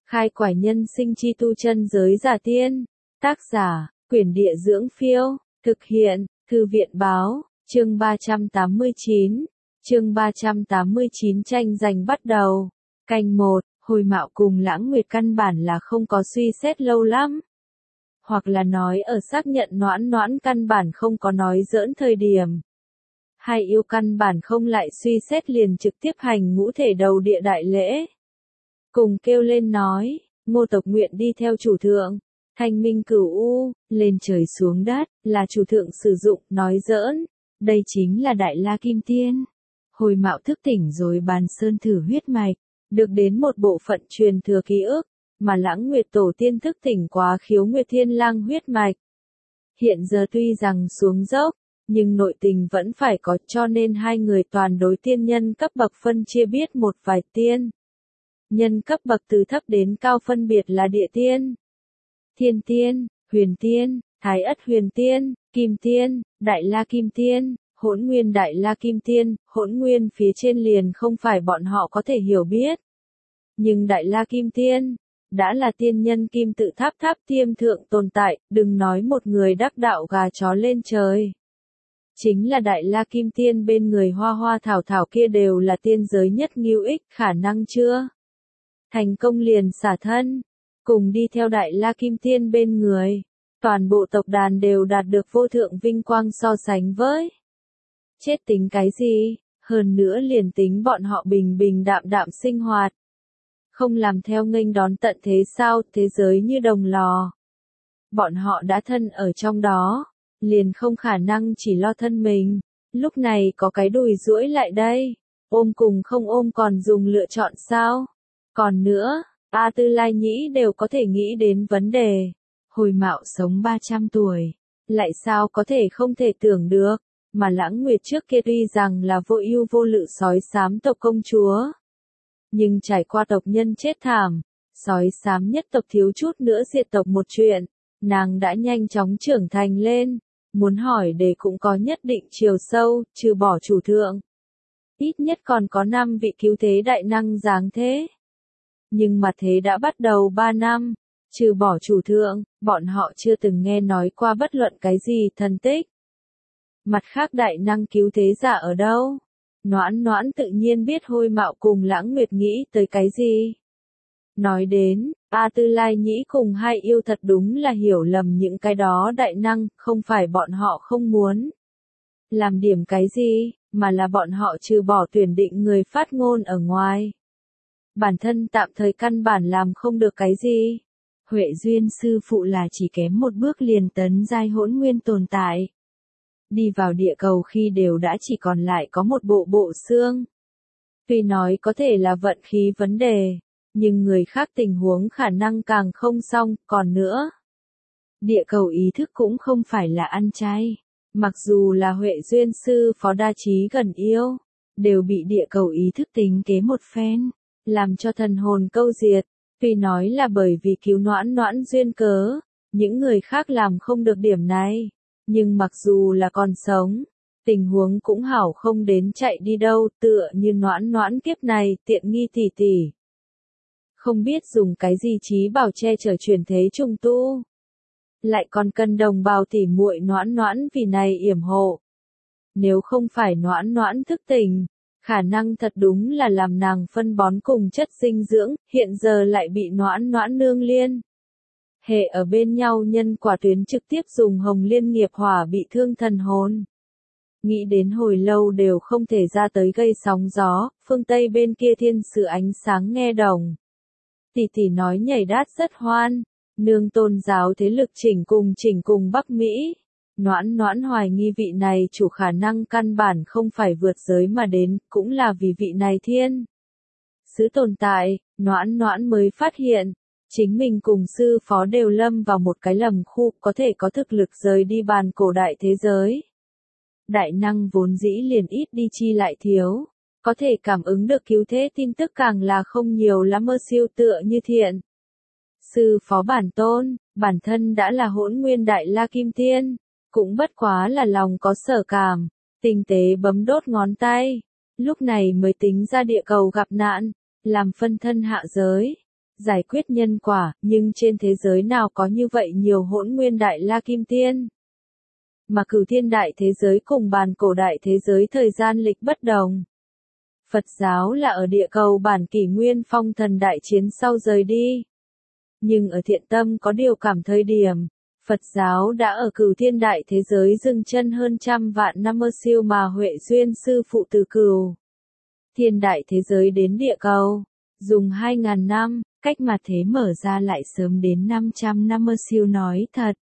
Khai quải nhân sinh chi tu chân giới giả tiên. Tác giả, Quyển Địa Dưỡng Phiêu. Thực hiện, Thư viện Báo. Chương 389. Chương 389 tranh giành bắt đầu. Canh 1, Hồi Mạo cùng Lãng Nguyệt căn bản là không có suy xét lâu lắm. Hoặc là nói ở xác nhận Noãn Noãn căn bản không có nói giỡn thời điểm. Hai yêu căn bản không lại suy xét liền trực tiếp hành ngũ thể đầu địa đại lễ. Cùng kêu lên nói, Ngô tộc nguyện đi theo chủ thượng, thanh minh cửu u, lên trời xuống đất, là chủ thượng sử dụng, nói giỡn, đây chính là Đại La Kim Tiên. Hồi Mạo thức tỉnh rồi bàn sơn thử huyết mạch, được đến một bộ phận truyền thừa ký ức, mà Lãng Nguyệt tổ tiên thức tỉnh quá khiếu Nguyệt Thiên Lang huyết mạch. Hiện giờ tuy rằng xuống dốc, nhưng nội tình vẫn phải có, cho nên hai người toàn đối tiên nhân cấp bậc phân chia biết một vài tiên. Nhân cấp bậc từ thấp đến cao phân biệt là địa tiên, thiên tiên, huyền tiên, thái ất huyền tiên, kim tiên, đại la kim tiên, hỗn nguyên đại la kim tiên. Hỗn nguyên phía trên liền không phải bọn họ có thể hiểu biết. Nhưng đại la kim tiên, đã là tiên nhân kim tự tháp tháp tiêm thượng tồn tại, đừng nói một người đắc đạo gà chó lên trời. Chính là đại la kim tiên bên người hoa hoa thảo thảo kia đều là tiên giới nhất ngưu ích, khả năng chưa? Thành công liền xả thân, cùng đi theo đại la kim tiên bên người. Toàn bộ tộc đàn đều đạt được vô thượng vinh quang so sánh với. Chết tính cái gì, hơn nữa liền tính bọn họ bình bình đạm đạm sinh hoạt. Không làm theo nghênh đón tận thế sao, thế giới như đồng lò. Bọn họ đã thân ở trong đó, liền không khả năng chỉ lo thân mình. Lúc này có cái đùi duỗi lại đây, ôm cùng không ôm còn dùng lựa chọn sao? Còn nữa, A Tư Lai Nhĩ đều có thể nghĩ đến vấn đề. Hồi Mạo sống 300 tuổi, lại sao có thể không thể tưởng được, mà Lãng Nguyệt trước kia tuy rằng là vô ưu vô lự sói xám tộc công chúa. Nhưng trải qua tộc nhân chết thảm, sói xám nhất tộc thiếu chút nữa diệt tộc một chuyện, nàng đã nhanh chóng trưởng thành lên, muốn hỏi để cũng có nhất định chiều sâu, trừ bỏ chủ thượng. Ít nhất còn có 5 vị cứu thế đại năng dáng thế. Nhưng mà thế đã bắt đầu 3 năm, trừ bỏ chủ thượng, bọn họ chưa từng nghe nói qua bất luận cái gì thần tích. Mặt khác đại năng cứu thế giả ở đâu? Noãn Noãn tự nhiên biết Hồi Mạo cùng Lãng Nguyệt nghĩ tới cái gì. Nói đến, A Tư Lai Nhĩ cùng hai yêu thật đúng là hiểu lầm những cái đó đại năng, không phải bọn họ không muốn làm điểm cái gì, mà là bọn họ trừ bỏ tuyển định người phát ngôn ở ngoài. Bản thân tạm thời căn bản làm không được cái gì. Huệ Duyên sư phụ là chỉ kém một bước liền tấn giai hỗn nguyên tồn tại. Đi vào địa cầu khi đều đã chỉ còn lại có một bộ xương. Tuy nói có thể là vận khí vấn đề, nhưng người khác tình huống khả năng càng không xong, còn nữa. Địa cầu ý thức cũng không phải là ăn chay. Mặc dù là Huệ Duyên sư phó đa trí gần yêu, đều bị địa cầu ý thức tính kế một phen, làm cho thần hồn câu diệt. Tuy nói là bởi vì cứu Noãn Noãn duyên cớ, những người khác làm không được điểm này. Nhưng mặc dù là còn sống, tình huống cũng hảo không đến chạy đi đâu, tựa như Noãn Noãn kiếp này, tiện nghi tỷ tỷ. Không biết dùng cái gì trí bảo che chở chuyển thế trùng tu. Lại còn cần đồng bào tỉ muội Noãn Noãn vì này yểm hộ. Nếu không phải Noãn Noãn thức tỉnh, khả năng thật đúng là làm nàng phân bón cùng chất dinh dưỡng, hiện giờ lại bị Noãn Noãn nương liên. Hệ ở bên nhau nhân quả tuyến trực tiếp dùng hồng liên nghiệp hỏa bị thương thần hồn. Nghĩ đến hồi lâu đều không thể ra tới gây sóng gió, phương Tây bên kia thiên sử ánh sáng nghe đồng. Tỷ tỷ nói nhảy đát rất hoan, nương tôn giáo thế lực chỉnh cùng Bắc Mỹ. Noãn Noãn hoài nghi vị này chủ khả năng căn bản không phải vượt giới mà đến, cũng là vì vị này thiên sứ tồn tại, Noãn Noãn mới phát hiện. Chính mình cùng sư phó đều lâm vào một cái lầm khu, có thể có thực lực rời đi bàn cổ đại thế giới. Đại năng vốn dĩ liền ít đi chi lại thiếu, có thể cảm ứng được cứu thế tin tức càng là không nhiều lắm mơ siêu tựa như thiện. Sư phó bản tôn, bản thân đã là hỗn nguyên đại la kim tiên, cũng bất quá là lòng có sở cảm, tinh tế bấm đốt ngón tay, lúc này mới tính ra địa cầu gặp nạn, làm phân thân hạ giới. giải quyết nhân quả, nhưng trên thế giới nào có như vậy nhiều hỗn nguyên đại la kim tiên. Mà Cửu Thiên đại thế giới cùng Bàn Cổ đại thế giới thời gian lịch bất đồng. Phật giáo là ở địa cầu bản kỷ nguyên phong thần đại chiến sau rời đi. Nhưng ở Thiện Tâm có điều cảm thời điểm, Phật giáo đã ở Cửu Thiên đại thế giới dừng chân hơn trăm vạn năm siêu mà Huệ Duyên sư phụ từ Cửu Thiên đại thế giới đến địa cầu, dùng 2.000 năm, cách mà thế mở ra lại sớm đến 500 năm siêu nói thật.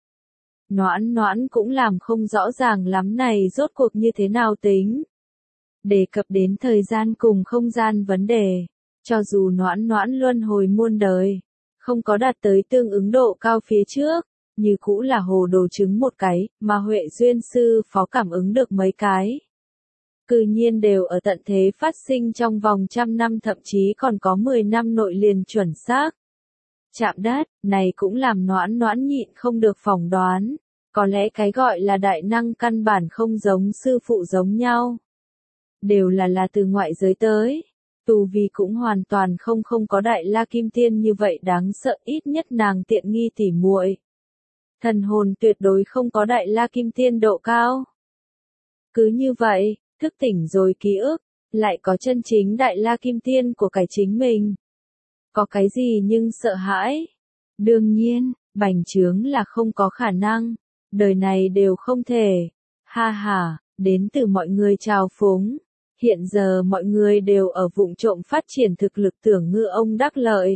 Noãn cũng làm không rõ ràng lắm này rốt cuộc như thế nào tính. Đề cập đến thời gian cùng không gian vấn đề, cho dù noãn luân hồi muôn đời, không có đạt tới tương ứng độ cao phía trước, như cũ là hồ đồ chứng một cái, mà Huệ Duyên sư phó cảm ứng được mấy cái. Cư nhiên đều ở tận thế phát sinh trong vòng trăm năm thậm chí còn có 10 năm nội liền chuẩn xác. Chạm đất, này cũng làm noãn nhịn không được phỏng đoán, có lẽ cái gọi là đại năng căn bản không giống sư phụ giống nhau. Đều là từ ngoại giới tới, tu vi cũng hoàn toàn không có đại la kim tiên như vậy đáng sợ, ít nhất nàng tiện nghi tỉ muội. Thần hồn tuyệt đối không có đại la kim tiên độ cao. Cứ như vậy, thức tỉnh rồi ký ức, lại có chân chính đại la kim tiên của cải chính mình. Có cái gì nhưng sợ hãi? Đương nhiên, bành trướng là không có khả năng, đời này đều không thể. Ha ha, đến từ mọi người trào phúng. Hiện giờ mọi người đều ở vụng trộm phát triển thực lực tưởng ngư ông đắc lợi.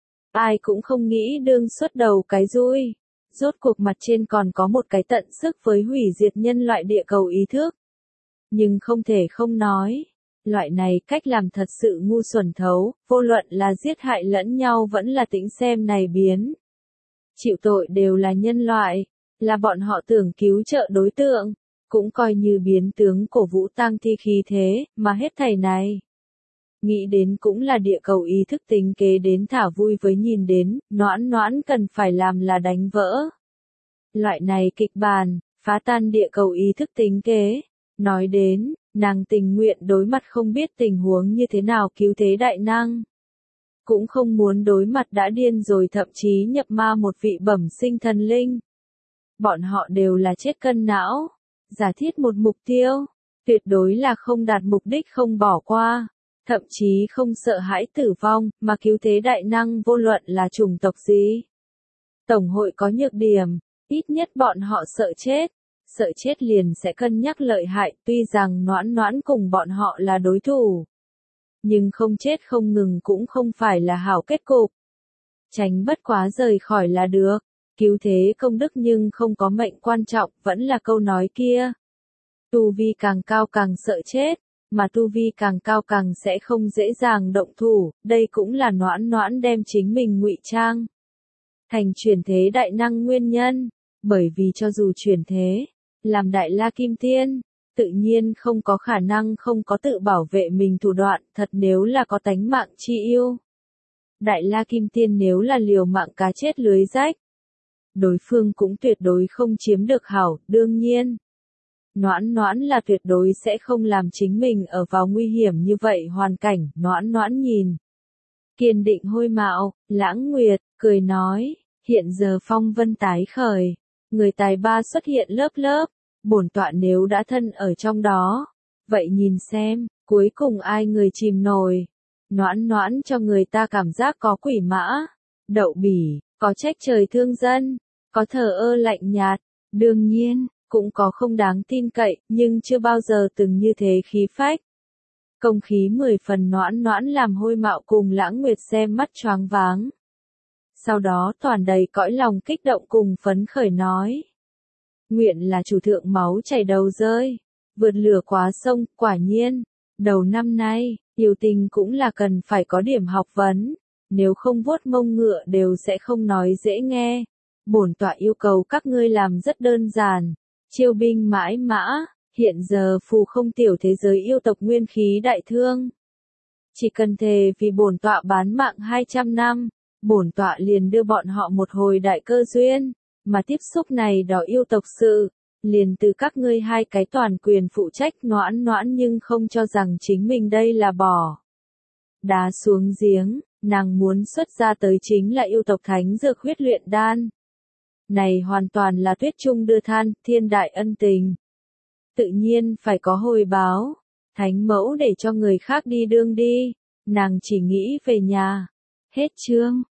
Ai cũng không nghĩ đương xuất đầu cái dui. Rốt cuộc mặt trên còn có một cái tận sức với hủy diệt nhân loại địa cầu ý thức. Nhưng không thể không nói, loại này cách làm thật sự ngu xuẩn thấu, vô luận là giết hại lẫn nhau vẫn là tĩnh xem này biến. Chịu tội đều là nhân loại, là bọn họ tưởng cứu trợ đối tượng, cũng coi như biến tướng cổ vũ tang thi khí thế, mà hết thảy này. Nghĩ đến cũng là địa cầu ý thức tính kế đến thả vui với nhìn đến, noãn cần phải làm là đánh vỡ. Loại này kịch bản, phá tan địa cầu ý thức tính kế. Nói đến, nàng tình nguyện đối mặt không biết tình huống như thế nào cứu thế đại năng. Cũng không muốn đối mặt đã điên rồi thậm chí nhập ma một vị bẩm sinh thần linh. Bọn họ đều là chết cân não. Giả thiết một mục tiêu, tuyệt đối là không đạt mục đích không bỏ qua, thậm chí không sợ hãi tử vong, mà cứu thế đại năng vô luận là chủng tộc gì. Tổng hội có nhược điểm, ít nhất bọn họ sợ chết liền sẽ cân nhắc lợi hại, tuy rằng noãn cùng bọn họ là đối thủ. Nhưng không chết không ngừng cũng không phải là hảo kết cục. Tránh bất quá rời khỏi là được. Cứu thế công đức nhưng không có mệnh quan trọng, vẫn là câu nói kia. Tu vi càng cao càng sợ chết, mà tu vi càng cao càng sẽ không dễ dàng động thủ, đây cũng là noãn đem chính mình ngụy trang thành chuyển thế đại năng nguyên nhân, bởi vì cho dù chuyển thế, làm đại la kim tiên, tự nhiên không có khả năng không có tự bảo vệ mình thủ đoạn, thật nếu là có tánh mạng chi yêu. Đại la kim tiên nếu là liều mạng cá chết lưới rách, đối phương cũng tuyệt đối không chiếm được hảo, đương nhiên. Noãn là tuyệt đối sẽ không làm chính mình ở vào nguy hiểm như vậy hoàn cảnh, noãn nhìn. Kiên định hôi mạo, Lãng Nguyệt, cười nói, hiện giờ phong vân tái khởi, người tài ba xuất hiện lớp, bổn tọa nếu đã thân ở trong đó, vậy nhìn xem, cuối cùng ai người chìm nổi. Noãn cho người ta cảm giác có quỷ mã, đậu bỉ, có trách trời thương dân, có thờ ơ lạnh nhạt, đương nhiên, cũng có không đáng tin cậy, nhưng chưa bao giờ từng như thế khí phách. Công khí 10 phần noãn làm hôi mạo cùng Lãng Nguyệt xem mắt choáng váng. Sau đó toàn đầy cõi lòng kích động cùng phấn khởi nói. Nguyện là chủ thượng máu chảy đầu rơi, vượt lửa quá sông, quả nhiên, đầu năm nay, yêu tình cũng là cần phải có điểm học vấn, nếu không vuốt mông ngựa đều sẽ không nói dễ nghe. Bổn tọa yêu cầu các ngươi làm rất đơn giản, chiêu binh mãi mã, hiện giờ phù không tiểu thế giới yêu tộc nguyên khí đại thương. Chỉ cần thề vì bổn tọa bán mạng 200 năm, bổn tọa liền đưa bọn họ một hồi đại cơ duyên, mà tiếp xúc này đó yêu tộc sự, liền từ các ngươi hai cái toàn quyền phụ trách. Noãn nhưng không cho rằng chính mình đây là bỏ đá xuống giếng, nàng muốn xuất ra tới chính là yêu tộc thánh dược huyết luyện đan. Này hoàn toàn là tuyết trung đưa than, thiên đại ân tình. Tự nhiên phải có hồi báo, thánh mẫu để cho người khác đi đương đi, nàng chỉ nghĩ về nhà. Hết chương.